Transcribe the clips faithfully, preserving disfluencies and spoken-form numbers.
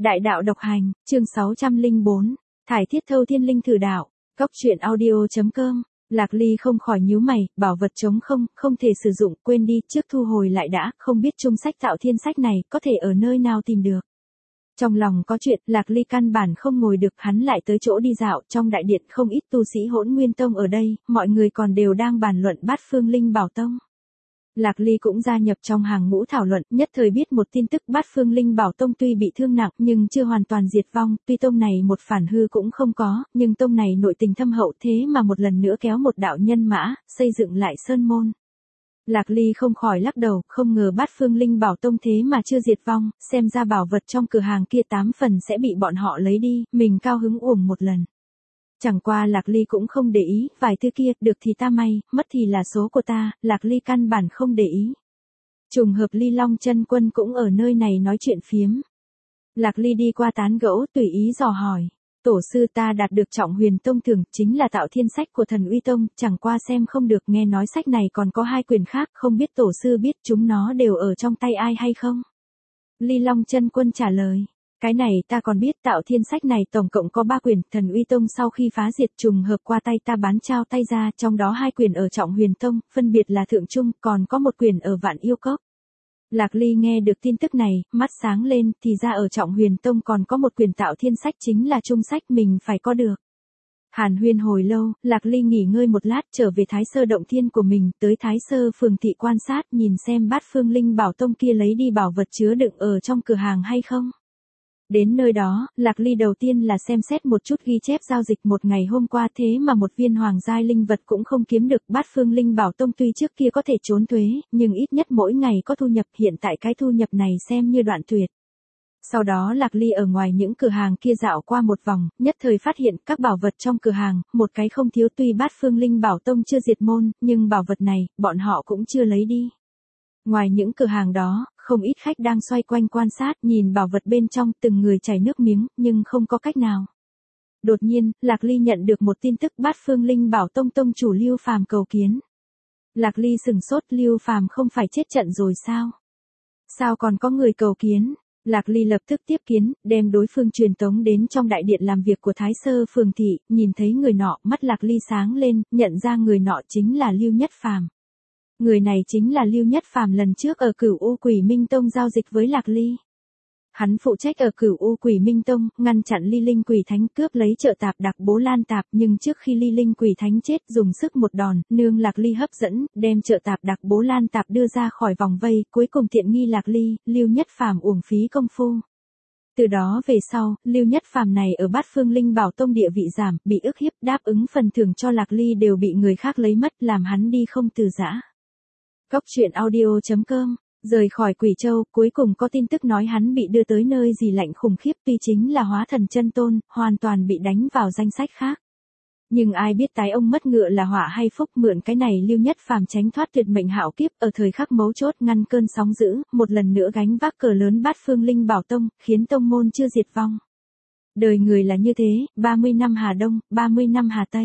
Đại đạo độc hành, chương sáu trăm lẻ bốn, thải thiết thâu thiên linh thử đạo, góc truyện audio.com, Lạc Ly không khỏi nhíu mày, bảo vật trống không, không thể sử dụng, quên đi, trước thu hồi lại đã, không biết chung sách tạo thiên sách này, có thể ở nơi nào tìm được. Trong lòng có chuyện, Lạc Ly căn bản không ngồi được, hắn lại tới chỗ đi dạo, trong đại điện không ít tu sĩ Hỗn Nguyên Tông ở đây, mọi người còn đều đang bàn luận Bát Phương Linh Bảo Tông. Lạc Ly cũng gia nhập trong hàng ngũ thảo luận, nhất thời biết một tin tức Bát Phương Linh Bảo Tông tuy bị thương nặng nhưng chưa hoàn toàn diệt vong, tuy tông này một phản hư cũng không có, nhưng tông này nội tình thâm hậu thế mà một lần nữa kéo một đạo nhân mã, xây dựng lại sơn môn. Lạc Ly không khỏi lắc đầu, không ngờ Bát Phương Linh Bảo Tông thế mà chưa diệt vong, xem ra bảo vật trong cửa hàng kia tám phần sẽ bị bọn họ lấy đi, mình cao hứng uổng một lần. Chẳng qua Lạc Ly cũng không để ý, vài thứ kia, được thì ta may, mất thì là số của ta, Lạc Ly căn bản không để ý. Trùng hợp Ly Long Chân Quân cũng ở nơi này nói chuyện phiếm. Lạc Ly đi qua tán gẫu tùy ý dò hỏi, tổ sư ta đạt được Trọng Huyền Tông thưởng, chính là tạo thiên sách của Thần Uy Tông, chẳng qua xem không được, nghe nói sách này còn có hai quyển khác, không biết tổ sư biết chúng nó đều ở trong tay ai hay không? Ly Long Chân Quân trả lời. Cái này ta còn biết, tạo thiên sách này tổng cộng có ba quyển, Thần Uy Tông sau khi phá diệt trùng hợp qua tay ta bán trao tay ra, trong đó hai quyển ở Trọng Huyền Tông, phân biệt là Thượng Trung, còn có một quyển ở Vạn Yêu Cốc. Lạc Ly nghe được tin tức này, mắt sáng lên, thì ra ở Trọng Huyền Tông còn có một quyển tạo thiên sách chính là Trung sách mình phải có được. Hàn huyên hồi lâu, Lạc Ly nghỉ ngơi một lát trở về Thái Sơ Động Thiên của mình, tới Thái Sơ Phường thị quan sát nhìn xem Bát Phương Linh Bảo Tông kia lấy đi bảo vật chứa đựng ở trong cửa hàng hay không. Đến nơi đó, Lạc Ly đầu tiên là xem xét một chút ghi chép giao dịch một ngày hôm qua, thế mà một viên hoàng giai linh vật cũng không kiếm được. Bát Phương Linh Bảo Tông tuy trước kia có thể trốn thuế, nhưng ít nhất mỗi ngày có thu nhập, hiện tại cái thu nhập này xem như đoạn tuyệt. Sau đó Lạc Ly ở ngoài những cửa hàng kia dạo qua một vòng, nhất thời phát hiện các bảo vật trong cửa hàng, một cái không thiếu, tuy Bát Phương Linh Bảo Tông chưa diệt môn, nhưng bảo vật này, bọn họ cũng chưa lấy đi. Ngoài những cửa hàng đó, không ít khách đang xoay quanh quan sát, nhìn bảo vật bên trong, từng người chảy nước miếng, nhưng không có cách nào. Đột nhiên, Lạc Ly nhận được một tin tức, Bát Phương Linh Bảo Tông tông chủ Lưu Phàm cầu kiến. Lạc Ly sừng sốt, Lưu Phàm không phải chết trận rồi sao? Sao còn có người cầu kiến? Lạc Ly lập tức tiếp kiến, đem đối phương truyền tống đến trong đại điện làm việc của Thái Sơ Phường thị, nhìn thấy người nọ, mắt Lạc Ly sáng lên, nhận ra người nọ chính là Lưu Nhất Phàm. Người này chính là Lưu Nhất Phàm lần trước ở Cửu U Quỷ Minh Tông giao dịch với Lạc Ly. Hắn phụ trách ở Cửu U Quỷ Minh Tông, ngăn chặn Ly Linh Quỷ Thánh cướp lấy trợ tạp Đặc Bố Lan Tạp, nhưng trước khi Ly Linh Quỷ Thánh chết, dùng sức một đòn, nương Lạc Ly hấp dẫn, đem trợ tạp Đặc Bố Lan Tạp đưa ra khỏi vòng vây, cuối cùng tiện nghi Lạc Ly, Lưu Nhất Phàm uổng phí công phu. Từ đó về sau, Lưu Nhất Phàm này ở Bát Phương Linh Bảo Tông địa vị giảm, bị ức hiếp, đáp ứng phần thưởng cho Lạc Ly đều bị người khác lấy mất, làm hắn đi không từ giã. Góc truyện audio.com, rời khỏi Quỷ Châu, cuối cùng có tin tức nói hắn bị đưa tới nơi gì lạnh khủng khiếp, tuy chính là hóa thần chân tôn, hoàn toàn bị đánh vào danh sách khác. Nhưng ai biết tái ông mất ngựa là họa hay phúc, mượn cái này Lưu Nhất Phàm tránh thoát tuyệt mệnh hạo kiếp, ở thời khắc mấu chốt ngăn cơn sóng dữ, một lần nữa gánh vác cờ lớn Bát Phương Linh Bảo Tông, khiến tông môn chưa diệt vong. Đời người là như thế, ba mươi năm Hà Đông, ba mươi năm Hà Tây.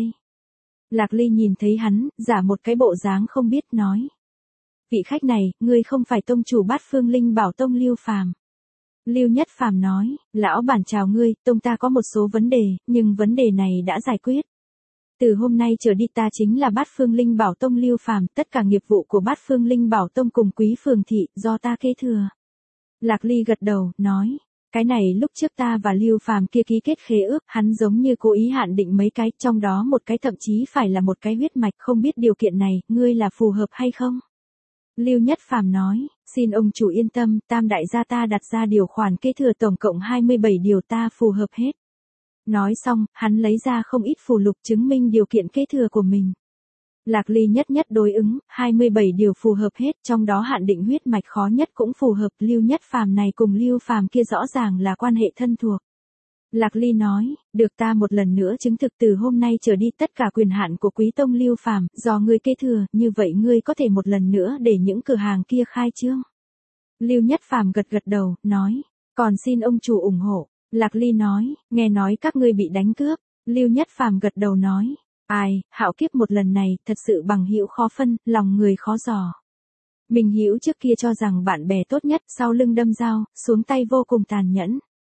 Lạc Ly nhìn thấy hắn, giả một cái bộ dáng không biết, nói. Vị khách này, ngươi không phải tông chủ Bát Phương Linh Bảo Tông Lưu Phàm. Lưu Nhất Phàm nói, lão bản chào ngươi, tông ta có một số vấn đề, nhưng vấn đề này đã giải quyết. Từ hôm nay trở đi ta chính là Bát Phương Linh Bảo Tông Lưu Phàm, tất cả nghiệp vụ của Bát Phương Linh Bảo Tông cùng Quý Phường thị, do ta kế thừa. Lạc Ly gật đầu, nói, cái này lúc trước ta và Lưu Phàm kia ký kết khế ước, hắn giống như cố ý hạn định mấy cái, trong đó một cái thậm chí phải là một cái huyết mạch, không biết điều kiện này, ngươi là phù hợp hay không? Lưu Nhất Phàm nói, xin ông chủ yên tâm, tam đại gia ta đặt ra điều khoản kế thừa tổng cộng hai mươi bảy điều, ta phù hợp hết. Nói xong, hắn lấy ra không ít phù lục chứng minh điều kiện kế thừa của mình. Lạc Ly nhất nhất đối ứng, hai mươi bảy điều phù hợp hết, trong đó hạn định huyết mạch khó nhất cũng phù hợp, Lưu Nhất Phàm này cùng Lưu Phàm kia rõ ràng là quan hệ thân thuộc. Lạc Ly nói, được, ta một lần nữa chứng thực từ hôm nay trở đi tất cả quyền hạn của Quý Tông Lưu Phàm, do ngươi kế thừa, như vậy ngươi có thể một lần nữa để những cửa hàng kia khai trương. Lưu Nhất Phàm gật gật đầu, nói, còn xin ông chủ ủng hộ. Lạc Ly nói, nghe nói các ngươi bị đánh cướp. Lưu Nhất Phàm gật đầu nói, ai, hạo kiếp một lần này, thật sự bằng hữu khó phân, lòng người khó dò. Mình hữu trước kia cho rằng bạn bè tốt nhất, sau lưng đâm dao, xuống tay vô cùng tàn nhẫn.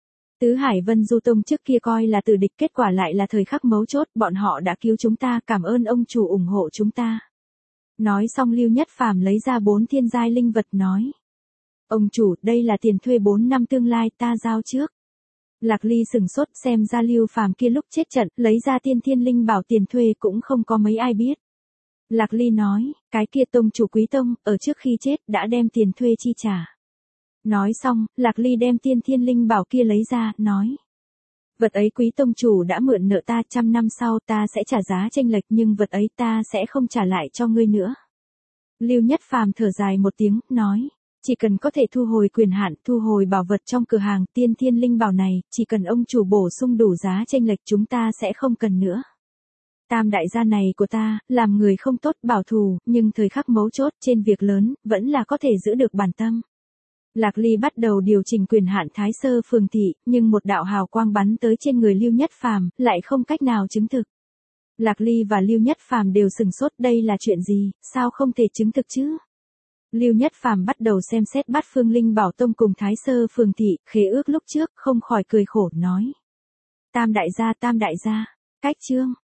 Tứ Hải Vân Du Tông trước kia coi là tử địch, kết quả lại là thời khắc mấu chốt, bọn họ đã cứu chúng ta, cảm ơn ông chủ ủng hộ chúng ta. Nói xong Lưu Nhất Phàm lấy ra bốn thiên giai linh vật nói. Ông chủ, đây là tiền thuê bốn năm tương lai, ta giao trước. Lạc Ly sừng sốt, xem ra Lưu Phàm kia lúc chết trận, lấy ra tiên thiên linh bảo tiền thuê cũng không có mấy ai biết. Lạc Ly nói, cái kia tông chủ Quý Tông, ở trước khi chết, đã đem tiền thuê chi trả. Nói xong, Lạc Ly đem tiên thiên linh bảo kia lấy ra, nói. Vật ấy Quý Tông chủ đã mượn nợ ta, trăm năm sau ta sẽ trả giá chênh lệch, nhưng vật ấy ta sẽ không trả lại cho ngươi nữa. Lưu Nhất Phàm thở dài một tiếng, nói. Chỉ cần có thể thu hồi quyền hạn, thu hồi bảo vật trong cửa hàng tiên thiên linh bảo này, chỉ cần ông chủ bổ sung đủ giá chênh lệch chúng ta sẽ không cần nữa. Tam đại gia này của ta, làm người không tốt bảo thù, nhưng thời khắc mấu chốt trên việc lớn, vẫn là có thể giữ được bản tâm. Lạc Ly bắt đầu điều chỉnh quyền hạn Thái Sơ Phường Thị, nhưng một đạo hào quang bắn tới trên người Lưu Nhất Phàm, lại không cách nào chứng thực. Lạc Ly và Lưu Nhất Phàm đều sừng sốt, đây là chuyện gì, sao không thể chứng thực chứ? Lưu Nhất Phàm bắt đầu xem xét Bát Phương Linh Bảo Tông cùng Thái Sơ Phường Thị, khế ước lúc trước, không khỏi cười khổ nói. Tam đại gia, tam đại gia, cách chương.